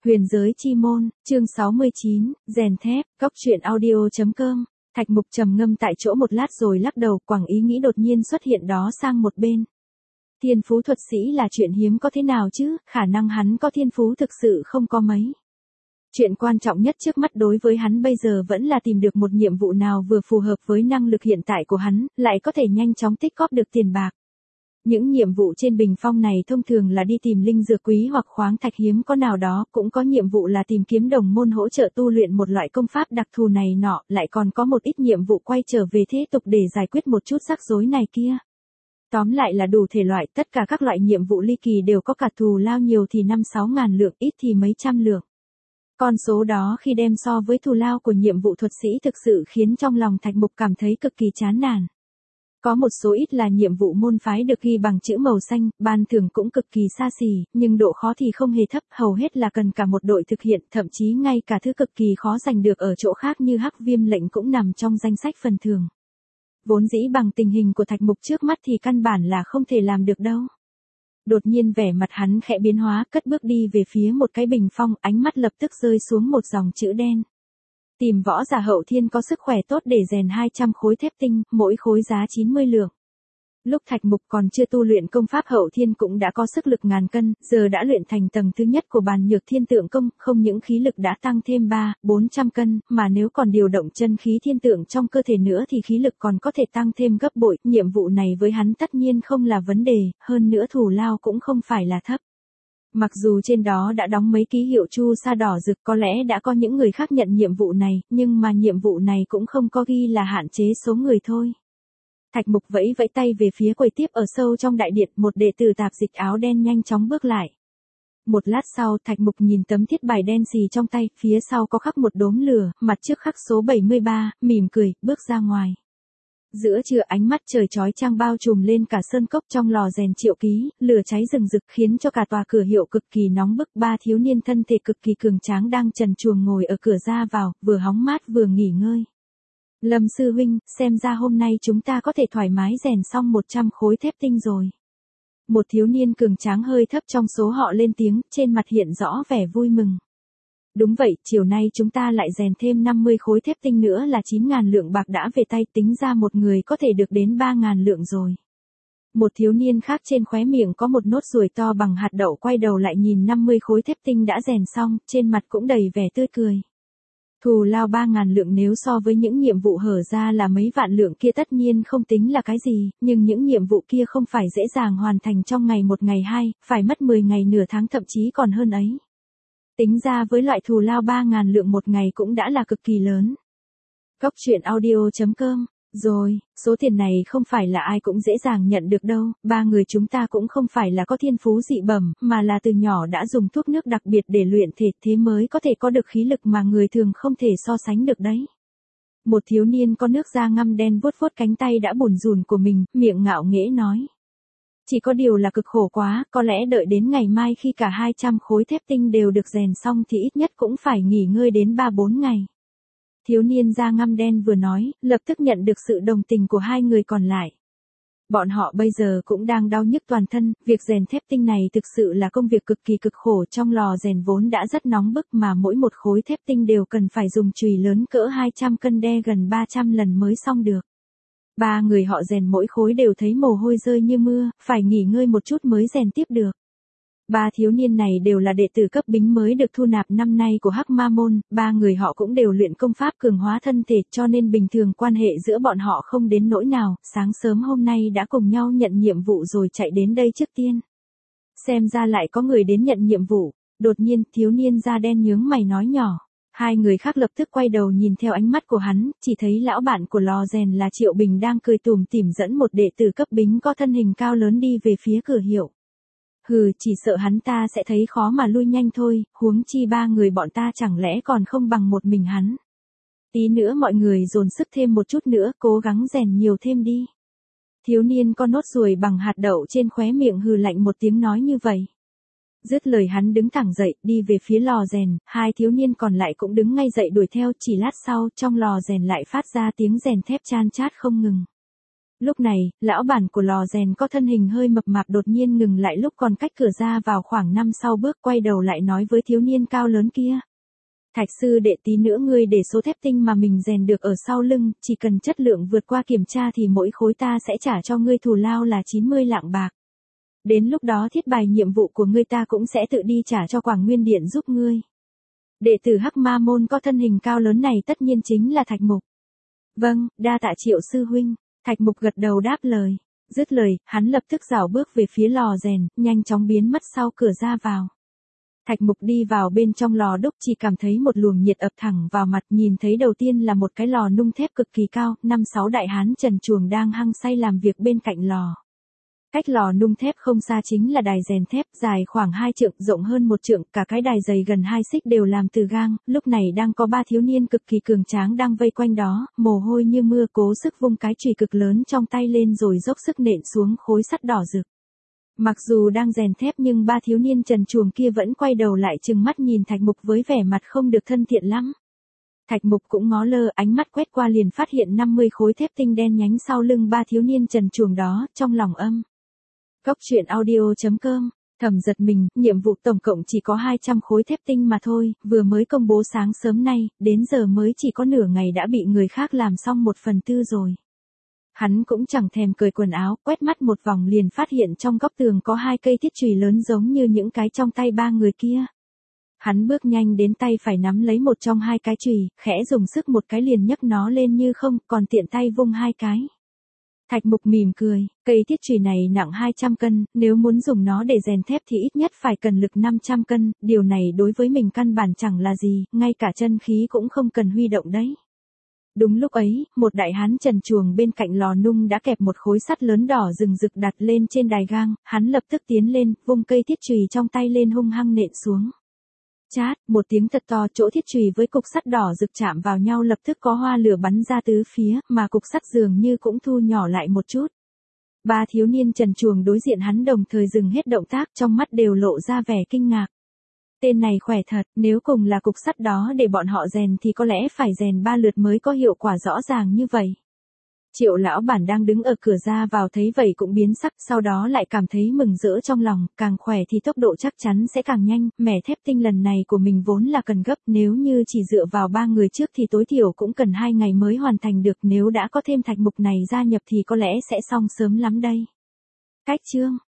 Huyền giới chi môn, chương 69, rèn thép, góc truyện audio.com. Thạch Mục trầm ngâm tại chỗ một lát rồi lắc đầu, quẳng ý nghĩ đột nhiên xuất hiện đó sang một bên. Thiên phú thuật sĩ là chuyện hiếm có thế nào chứ, khả năng hắn có thiên phú thực sự không có mấy. Chuyện quan trọng nhất trước mắt đối với hắn bây giờ vẫn là tìm được một nhiệm vụ nào vừa phù hợp với năng lực hiện tại của hắn, lại có thể nhanh chóng tích góp được tiền bạc. Những nhiệm vụ trên bình phong này thông thường là đi tìm linh dược quý hoặc khoáng thạch hiếm có nào đó, cũng có nhiệm vụ là tìm kiếm đồng môn hỗ trợ tu luyện một loại công pháp đặc thù này nọ, lại còn có một ít nhiệm vụ quay trở về thế tục để giải quyết một chút rắc rối này kia. Tóm lại là đủ thể loại, tất cả các loại nhiệm vụ ly kỳ đều có cả thù lao nhiều thì 5-6 ngàn lượng, ít thì mấy trăm lượng. Con số đó khi đem so với thù lao của nhiệm vụ thuật sĩ thực sự khiến trong lòng Thạch Mục cảm thấy cực kỳ chán nản. Có một số ít là nhiệm vụ môn phái được ghi bằng chữ màu xanh, ban thưởng cũng cực kỳ xa xỉ, nhưng độ khó thì không hề thấp, hầu hết là cần cả một đội thực hiện, thậm chí ngay cả thứ cực kỳ khó giành được ở chỗ khác như hắc viêm lệnh cũng nằm trong danh sách phần thưởng. Vốn dĩ bằng tình hình của Thạch Mục trước mắt thì căn bản là không thể làm được đâu. Đột nhiên vẻ mặt hắn khẽ biến hóa, cất bước đi về phía một cái bình phong, ánh mắt lập tức rơi xuống một dòng chữ đen. Tìm võ giả hậu thiên có sức khỏe tốt để rèn 200 khối thép tinh, mỗi khối giá 90 lượng. Lúc Thạch Mục còn chưa tu luyện công pháp hậu thiên cũng đã có sức lực ngàn cân, giờ đã luyện thành tầng thứ nhất của bàn nhược thiên tượng công, không những khí lực đã tăng thêm 300-400 cân, mà nếu còn điều động chân khí thiên tượng trong cơ thể nữa thì khí lực còn có thể tăng thêm gấp bội. Nhiệm vụ này với hắn tất nhiên không là vấn đề, hơn nữa thù lao cũng không phải là thấp. Mặc dù trên đó đã đóng mấy ký hiệu chu sa đỏ rực, có lẽ đã có những người khác nhận nhiệm vụ này, nhưng mà nhiệm vụ này cũng không có ghi là hạn chế số người thôi. Thạch Mục vẫy vẫy tay về phía quầy tiếp ở sâu trong đại điện, một đệ tử tạp dịch áo đen nhanh chóng bước lại. Một lát sau, Thạch Mục nhìn tấm thiết bài đen xì trong tay, phía sau có khắc một đốm lửa, mặt trước khắc số 73, mỉm cười, bước ra ngoài. Giữa trưa ánh mắt trời chói chang bao trùm lên cả sơn cốc, trong lò rèn triệu ký, lửa cháy rừng rực khiến cho cả tòa cửa hiệu cực kỳ nóng bức. Ba thiếu niên thân thể cực kỳ cường tráng đang trần truồng ngồi ở cửa ra vào, vừa hóng mát vừa nghỉ ngơi. Lâm sư huynh, xem ra hôm nay chúng ta có thể thoải mái rèn xong 100 khối thép tinh rồi. Một thiếu niên cường tráng hơi thấp trong số họ lên tiếng, trên mặt hiện rõ vẻ vui mừng. Đúng vậy, chiều nay chúng ta lại rèn thêm 50 khối thép tinh nữa là 9.000 lượng bạc đã về tay, tính ra một người có thể được đến 3.000 lượng rồi. Một thiếu niên khác trên khóe miệng có một nốt ruồi to bằng hạt đậu quay đầu lại nhìn 50 khối thép tinh đã rèn xong, trên mặt cũng đầy vẻ tươi cười. Thù lao 3.000 lượng nếu so với những nhiệm vụ hở ra là mấy vạn lượng kia tất nhiên không tính là cái gì, nhưng những nhiệm vụ kia không phải dễ dàng hoàn thành trong ngày một ngày hai, phải mất 10 ngày nửa tháng thậm chí còn hơn ấy. Tính ra với loại thù lao 3.000 lượng một ngày cũng đã là cực kỳ lớn. Góc truyện audio.com. Rồi, số tiền này không phải là ai cũng dễ dàng nhận được đâu, ba người chúng ta cũng không phải là có thiên phú dị bẩm, mà là từ nhỏ đã dùng thuốc nước đặc biệt để luyện thể, thế mới có thể có được khí lực mà người thường không thể so sánh được đấy. Một thiếu niên có nước da ngăm đen vuốt vuốt cánh tay đã bủn rủn của mình, miệng ngạo nghễ nói. Chỉ có điều là cực khổ quá, có lẽ đợi đến ngày mai khi cả 200 khối thép tinh đều được rèn xong thì ít nhất cũng phải nghỉ ngơi đến 3-4 ngày. Thiếu niên da ngăm đen vừa nói, lập tức nhận được sự đồng tình của hai người còn lại. Bọn họ bây giờ cũng đang đau nhức toàn thân, việc rèn thép tinh này thực sự là công việc cực kỳ cực khổ, trong lò rèn vốn đã rất nóng bức mà mỗi một khối thép tinh đều cần phải dùng chùy lớn cỡ 200 cân đe gần 300 lần mới xong được. Ba người họ rèn mỗi khối đều thấy mồ hôi rơi như mưa, phải nghỉ ngơi một chút mới rèn tiếp được. Ba thiếu niên này đều là đệ tử cấp bính mới được thu nạp năm nay của Hắc Ma Môn, ba người họ cũng đều luyện công pháp cường hóa thân thể cho nên bình thường quan hệ giữa bọn họ không đến nỗi nào, sáng sớm hôm nay đã cùng nhau nhận nhiệm vụ rồi chạy đến đây trước tiên. Xem ra lại có người đến nhận nhiệm vụ, đột nhiên thiếu niên da đen nhướng mày nói nhỏ. Hai người khác lập tức quay đầu nhìn theo ánh mắt của hắn, chỉ thấy lão bạn của lò rèn là Triệu Bình đang cười tủm tỉm dẫn một đệ tử cấp bính có thân hình cao lớn đi về phía cửa hiệu. Hừ, chỉ sợ hắn ta sẽ thấy khó mà lui nhanh thôi, huống chi ba người bọn ta chẳng lẽ còn không bằng một mình hắn. Tí nữa mọi người dồn sức thêm một chút nữa, cố gắng rèn nhiều thêm đi. Thiếu niên con nốt ruồi bằng hạt đậu trên khóe miệng hừ lạnh một tiếng nói như vậy. Dứt lời hắn đứng thẳng dậy, đi về phía lò rèn, hai thiếu niên còn lại cũng đứng ngay dậy đuổi theo, chỉ lát sau, trong lò rèn lại phát ra tiếng rèn thép chan chát không ngừng. Lúc này, lão bản của lò rèn có thân hình hơi mập mạp đột nhiên ngừng lại lúc còn cách cửa ra vào khoảng 5-6 bước, quay đầu lại nói với thiếu niên cao lớn kia. Thạch sư đệ, tí nữa ngươi để số thép tinh mà mình rèn được ở sau lưng, chỉ cần chất lượng vượt qua kiểm tra thì mỗi khối ta sẽ trả cho ngươi thù lao là 90 lạng bạc. Đến lúc đó thiết bài nhiệm vụ của ngươi ta cũng sẽ tự đi trả cho Quảng Nguyên Điện giúp ngươi. Đệ tử Hắc Ma môn có thân hình cao lớn này tất nhiên chính là Thạch Mục. Vâng, đa tạ Triệu sư huynh. Thạch Mục gật đầu đáp lời. Dứt lời, hắn lập tức rảo bước về phía lò rèn, nhanh chóng biến mất sau cửa ra vào. Thạch Mục đi vào bên trong lò đúc, chỉ cảm thấy một luồng nhiệt ập thẳng vào mặt, nhìn thấy đầu tiên là một cái lò nung thép cực kỳ cao, 5-6 đại hán trần truồng đang hăng say làm việc bên cạnh lò. Cách lò nung thép không xa chính là đài rèn thép, dài khoảng 2 trượng, rộng hơn 1 trượng, cả cái đài dày gần 2 xích đều làm từ gang, lúc này đang có 3 thiếu niên cực kỳ cường tráng đang vây quanh đó, mồ hôi như mưa, cố sức vung cái chùy cực lớn trong tay lên rồi dốc sức nện xuống khối sắt đỏ rực. Mặc dù đang rèn thép nhưng 3 thiếu niên trần truồng kia vẫn quay đầu lại trừng mắt nhìn Thạch Mục với vẻ mặt không được thân thiện lắm. Thạch Mục cũng ngó lơ, ánh mắt quét qua liền phát hiện 50 khối thép tinh đen nhánh sau lưng 3 thiếu niên trần truồng đó, trong lòng âm. Cốc truyện audio.com, thầm giật mình, nhiệm vụ tổng cộng chỉ có 200 khối thép tinh mà thôi, vừa mới công bố sáng sớm nay, đến giờ mới chỉ có nửa ngày đã bị người khác làm xong 1/4 rồi. Hắn cũng chẳng thèm cởi quần áo, quét mắt một vòng liền phát hiện trong góc tường có 2 cây thiết chùy lớn giống như những cái trong tay 3 người kia. Hắn bước nhanh đến, tay phải nắm lấy một trong 2 cái chùy, khẽ dùng sức một cái liền nhấc nó lên như không, còn tiện tay vung 2 cái. Thạch Mục mỉm cười, cây thiết chùy này nặng 200 cân, nếu muốn dùng nó để rèn thép thì ít nhất phải cần lực 500 cân, điều này đối với mình căn bản chẳng là gì, ngay cả chân khí cũng không cần huy động đấy. Đúng lúc ấy, một đại hán trần truồng bên cạnh lò nung đã kẹp một khối sắt lớn đỏ rừng rực đặt lên trên đài gang, hắn lập tức tiến lên, vung cây thiết chùy trong tay lên hung hăng nện xuống. Chát, một tiếng thật to, chỗ thiết chùy với cục sắt đỏ rực chạm vào nhau lập tức có hoa lửa bắn ra tứ phía, mà cục sắt dường như cũng thu nhỏ lại một chút. 3 thiếu niên trần truồng đối diện hắn đồng thời dừng hết động tác, trong mắt đều lộ ra vẻ kinh ngạc. Tên này khỏe thật, nếu cùng là cục sắt đó để bọn họ rèn thì có lẽ phải rèn 3 lượt mới có hiệu quả rõ ràng như vậy. Triệu lão bản đang đứng ở cửa ra vào thấy vậy cũng biến sắc, sau đó lại cảm thấy mừng rỡ trong lòng, càng khỏe thì tốc độ chắc chắn sẽ càng nhanh, mẻ thép tinh lần này của mình vốn là cần gấp, nếu như chỉ dựa vào 3 người trước thì tối thiểu cũng cần 2 ngày mới hoàn thành được, nếu đã có thêm Thạch Mục này gia nhập thì có lẽ sẽ xong sớm lắm đây. Cách chương